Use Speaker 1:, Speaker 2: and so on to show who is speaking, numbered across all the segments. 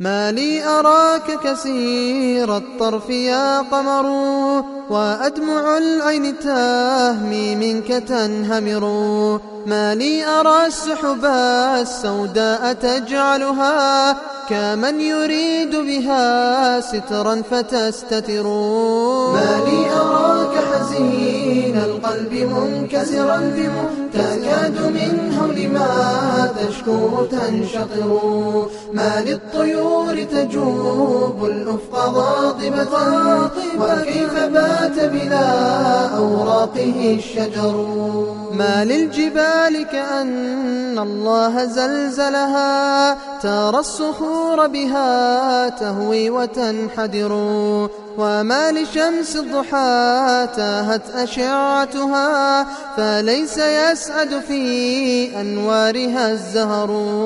Speaker 1: ما لي أراك كثير الطرف يا قمر، وأدمع العين تهمي منك تنهمر. ما لي أرى السحب السوداء تجعلها كمن يريد بها سترا فتستتر.
Speaker 2: ما لي أراك حزين القلب منكسرا تكاد من هول ما تشكو تنشطر. ما للطيور تجوب الأفق غاضبة، وكيف بات بلا أوراقه الشجر.
Speaker 1: ما للجبال كأن الله زلزلها، ترى الصخور بها تهوي وتنحدر. وما لشمس الضحى تاهت أشعتها، فليس يسعد في أنوارها الزهر.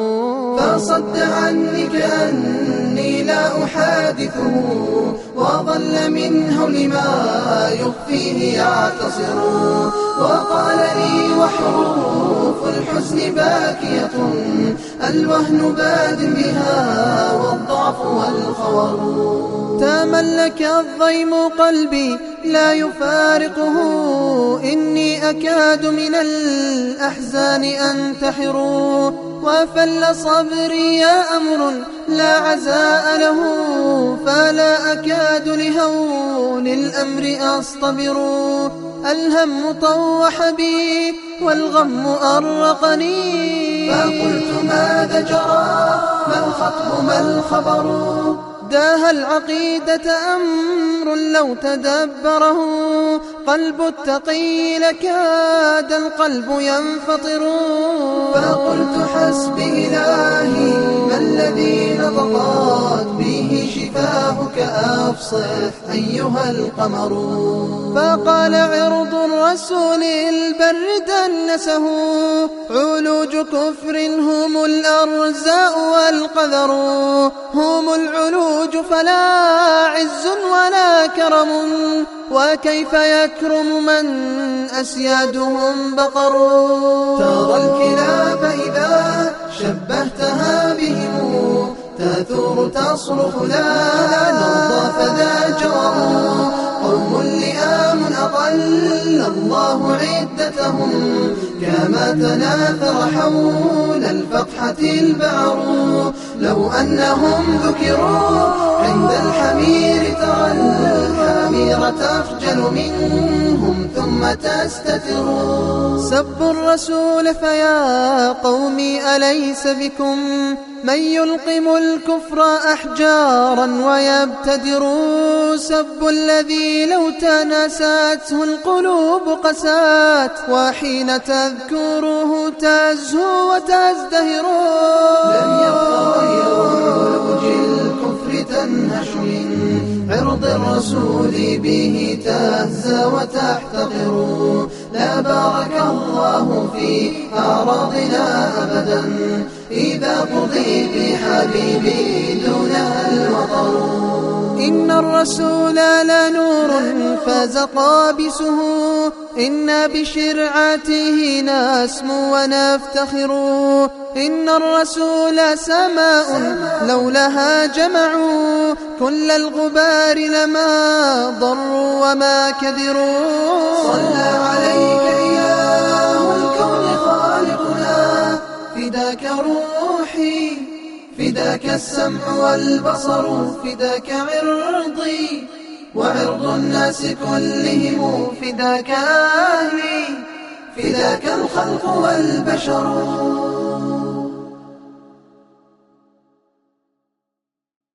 Speaker 2: فصد عني كأني لا أحادثه، وظل من هول ما يخفيه يعتصر. وقال لي وحروف الحزن باكية، الوهن باد بها والضعف والخور.
Speaker 1: تملك الضيم قلبي لا يفارقه، إني أكاد من الأحزان أنتحر. وفل صبري يا أمر لا عزاء له، فلا أكاد لهول الأمر أصطبر. الهم طوح بي والغم أرقني،
Speaker 2: فقلت ماذا جرى؟ ما الخطب ما الخبر؟
Speaker 1: داها العقيدة أمر لو تدبره، قلب التقي لكاد القلب ينفطر.
Speaker 2: فقلت حسبي إلهي ما الذي نطقت به شفاهك، أفصح أيها القمر.
Speaker 1: فقال عرض الرسول البر دنسه، علوج كفر هم الأرزاء والقذر. هم العلوج فلا عز ولا كرم، وكيف يكرم من أسيادهم بقر.
Speaker 2: ترى الكلاب إذا شبهتها بهم تثور تصرخ لا نرضى فذا جور. قوم لئام أضل الله عدتهم، كما تناثر حول الفتحة البعر. لو أنهم ذكروا عند الحمير ترى الحمير تخجل منهم ثم تستتر.
Speaker 1: سبوا الرسول فيا قومي أليس بكم من يلقم الكفر أحجارا ويبتدر. سبوا الذي لو تناسته القلوب قسات، وحين تذكره تزهو وتزدهر.
Speaker 2: لم يبق غير علوج الكفر تنهش من عرض الرسول به تهزى وتحتقر. لا بارك الله في أعراضنا أبدا، إذا قضي بحبيبي دونها الوطر.
Speaker 1: إن الرسول لنور فاز قابسه، إنا بشرعته نسمو ونفتخر. إن الرسول سماء لولاها جمعوا، كل الغبار لما ضروا وما كدروا.
Speaker 2: صلى عليك إله الكون خالقنا، فداك روحي فداك السمع والبصر، فداك عرضي وعرض الناس كلهم، فداك أهلي فداك الخلق والبشر.